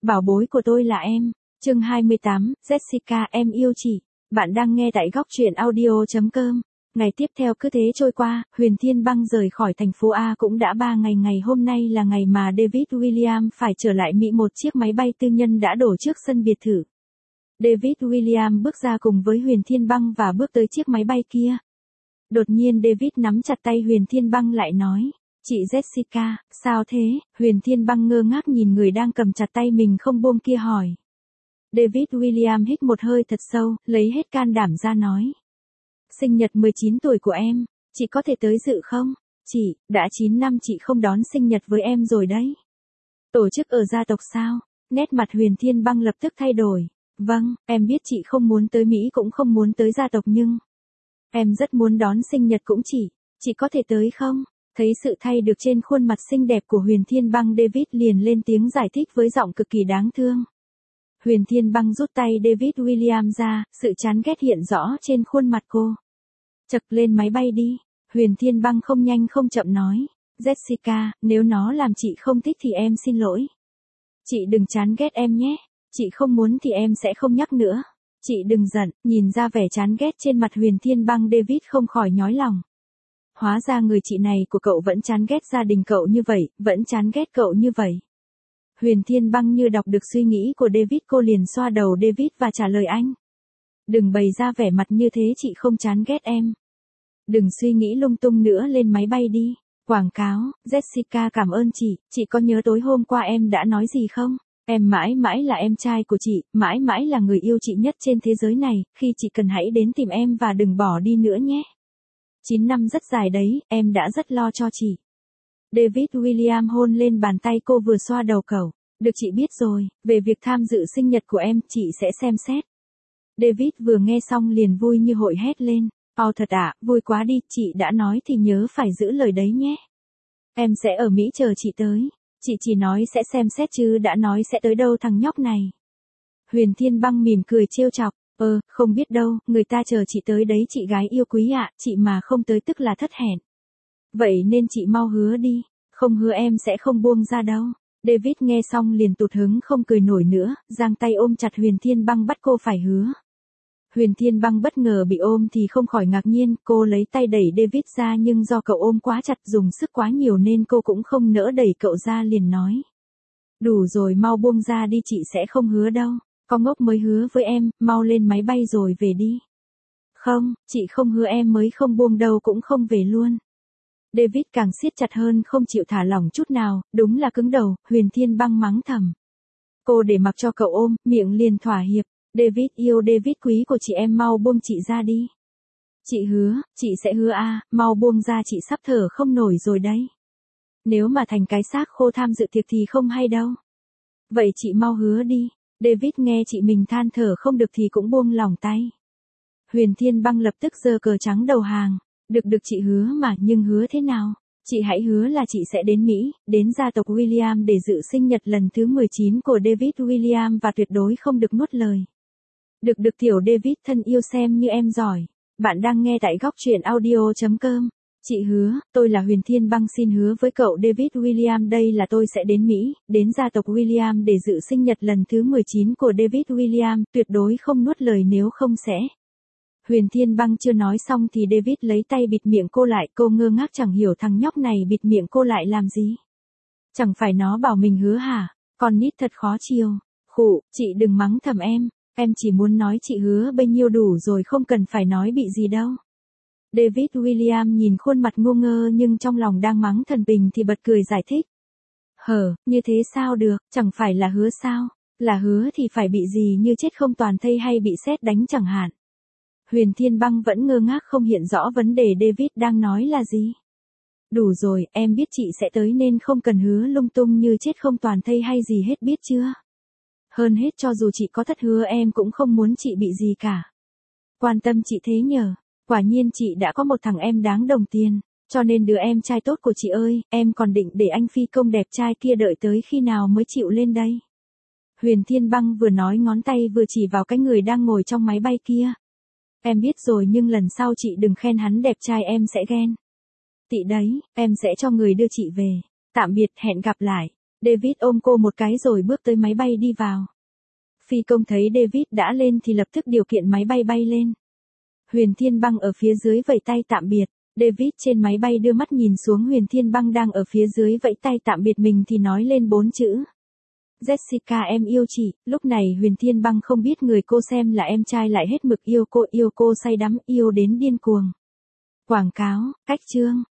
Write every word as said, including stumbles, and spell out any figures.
Bảo bối của tôi là em. Chương hai mươi tám, Jessica, em yêu chị. Bạn đang nghe tại góc truyện audio chấm com. Ngày tiếp theo cứ thế trôi qua, Huyền Thiên Băng rời khỏi thành phố A cũng đã ba ngày. Ngày hôm nay là ngày mà David William phải trở lại Mỹ, một chiếc máy bay tư nhân đã đổ trước sân biệt thự. David William bước ra cùng với Huyền Thiên Băng và bước tới chiếc máy bay kia. Đột nhiên David nắm chặt tay Huyền Thiên Băng lại nói, chị Jessica, sao thế? Huyền Thiên Băng ngơ ngác nhìn người đang cầm chặt tay mình không buông kia hỏi. David William hít một hơi thật sâu, lấy hết can đảm ra nói. Sinh nhật mười chín tuổi của em, chị có thể tới dự không? Chị, đã chín năm chị không đón sinh nhật với em rồi đấy. Tổ chức ở gia tộc sao? Nét mặt Huyền Thiên Băng lập tức thay đổi. Vâng, em biết chị không muốn tới Mỹ cũng không muốn tới gia tộc nhưng... Em rất muốn đón sinh nhật cũng chỉ, chị có thể tới không? Thấy sự thay được trên khuôn mặt xinh đẹp của Huyền Thiên Băng, David liền lên tiếng giải thích với giọng cực kỳ đáng thương. Huyền Thiên Băng rút tay David William ra, sự chán ghét hiện rõ trên khuôn mặt cô. Chật, lên máy bay đi. Huyền Thiên Băng không nhanh không chậm nói. Jessica, nếu nó làm chị không thích thì em xin lỗi. Chị đừng chán ghét em nhé. Chị không muốn thì em sẽ không nhắc nữa. Chị đừng giận. Nhìn ra vẻ chán ghét trên mặt Huyền Thiên Băng, David không khỏi nhói lòng. Hóa ra người chị này của cậu vẫn chán ghét gia đình cậu như vậy, vẫn chán ghét cậu như vậy. Huyền Thiên Băng như đọc được suy nghĩ của David, cô liền xoa đầu David và trả lời anh. Đừng bày ra vẻ mặt như thế, chị không chán ghét em. Đừng suy nghĩ lung tung nữa, lên máy bay đi. Quảng cáo, Jessica cảm ơn chị, chị có nhớ tối hôm qua em đã nói gì không? Em mãi mãi là em trai của chị, mãi mãi là người yêu chị nhất trên thế giới này, khi chị cần hãy đến tìm em và đừng bỏ đi nữa nhé. chín năm rất dài đấy, em đã rất lo cho chị. David William hôn lên bàn tay cô vừa xoa đầu cậu. Được, chị biết rồi, về việc tham dự sinh nhật của em, chị sẽ xem xét. David vừa nghe xong liền vui như hội hét lên. Ồ thật ạ, vui quá đi, chị đã nói thì nhớ phải giữ lời đấy nhé. Em sẽ ở Mỹ chờ chị tới. Chị chỉ nói sẽ xem xét chứ đã nói sẽ tới đâu thằng nhóc này. Huyền Thiên Băng mỉm cười trêu chọc. Ờ, không biết đâu, người ta chờ chị tới đấy chị gái yêu quý ạ, chị mà không tới tức là thất hẹn. Vậy nên chị mau hứa đi, không hứa em sẽ không buông ra đâu. David nghe xong liền tụt hứng không cười nổi nữa, giang tay ôm chặt Huyền Thiên Băng bắt cô phải hứa. Huyền Thiên Băng bất ngờ bị ôm thì không khỏi ngạc nhiên, cô lấy tay đẩy David ra nhưng do cậu ôm quá chặt, dùng sức quá nhiều nên cô cũng không nỡ đẩy cậu ra, liền nói. Đủ rồi, mau buông ra đi, chị sẽ không hứa đâu. Con ngốc mới hứa với em, mau lên máy bay rồi về đi. Không, chị không hứa, em mới không buông đâu, cũng không về luôn. David càng siết chặt hơn, không chịu thả lỏng chút nào, đúng là cứng đầu. Huyền Thiên Băng mắng thầm. Cô để mặc cho cậu ôm, miệng liền thỏa hiệp. David yêu, David quý của chị, em mau buông chị ra đi. Chị hứa, chị sẽ hứa a, à, mau buông ra, chị sắp thở không nổi rồi đấy. Nếu mà thành cái xác khô tham dự tiệc thì không hay đâu. Vậy chị mau hứa đi. David nghe chị mình than thở không được thì cũng buông lỏng tay. Huyền Thiên Băng lập tức giơ cờ trắng đầu hàng. Được được, chị hứa mà, nhưng hứa thế nào? Chị hãy hứa là chị sẽ đến Mỹ, đến gia tộc William để dự sinh nhật lần thứ mười chín của David William và tuyệt đối không được nuốt lời. Được được tiểu David thân yêu, xem như em giỏi. Bạn đang nghe tại góc truyện audio chấm com. Chị hứa, tôi là Huyền Thiên Băng xin hứa với cậu David William đây là tôi sẽ đến Mỹ, đến gia tộc William để dự sinh nhật lần thứ mười chín của David William, tuyệt đối không nuốt lời, nếu không sẽ... Huyền Thiên Băng chưa nói xong thì David lấy tay bịt miệng cô lại, cô ngơ ngác chẳng hiểu thằng nhóc này bịt miệng cô lại làm gì. Chẳng phải nó bảo mình hứa hả, con nít thật khó chiều. Khụ, chị đừng mắng thầm em, em chỉ muốn nói chị hứa bấy nhiêu đủ rồi, không cần phải nói bị gì đâu. David William nhìn khuôn mặt ngu ngơ nhưng trong lòng đang mắng thần bình thì bật cười giải thích. Hờ, như thế sao được, chẳng phải là hứa sao, là hứa thì phải bị gì, như chết không toàn thây hay bị sét đánh chẳng hạn. Huyền Thiên Băng vẫn ngơ ngác không hiện rõ vấn đề David đang nói là gì. Đủ rồi, em biết chị sẽ tới nên không cần hứa lung tung như chết không toàn thây hay gì hết, biết chưa? Hơn hết cho dù chị có thất hứa em cũng không muốn chị bị gì cả. Quan tâm chị thế nhờ, quả nhiên chị đã có một thằng em đáng đồng tiền, cho nên đứa em trai tốt của chị ơi, em còn định để anh phi công đẹp trai kia đợi tới khi nào mới chịu lên đây? Huyền Thiên Băng vừa nói ngón tay vừa chỉ vào cái người đang ngồi trong máy bay kia. Em biết rồi, nhưng lần sau chị đừng khen hắn đẹp trai, em sẽ ghen. Tị đấy, em sẽ cho người đưa chị về. Tạm biệt, hẹn gặp lại. David ôm cô một cái rồi bước tới máy bay đi vào. Phi công thấy David đã lên thì lập tức điều kiện máy bay bay lên. Huyền Thiên Băng ở phía dưới vẫy tay tạm biệt. David trên máy bay đưa mắt nhìn xuống Huyền Thiên Băng đang ở phía dưới vẫy tay tạm biệt mình thì nói lên bốn chữ. Jessica em yêu chị. Lúc này Huyền Thiên Băng không biết người cô xem là em trai lại hết mực yêu cô, yêu cô say đắm, yêu đến điên cuồng. Quảng cáo, cách chương.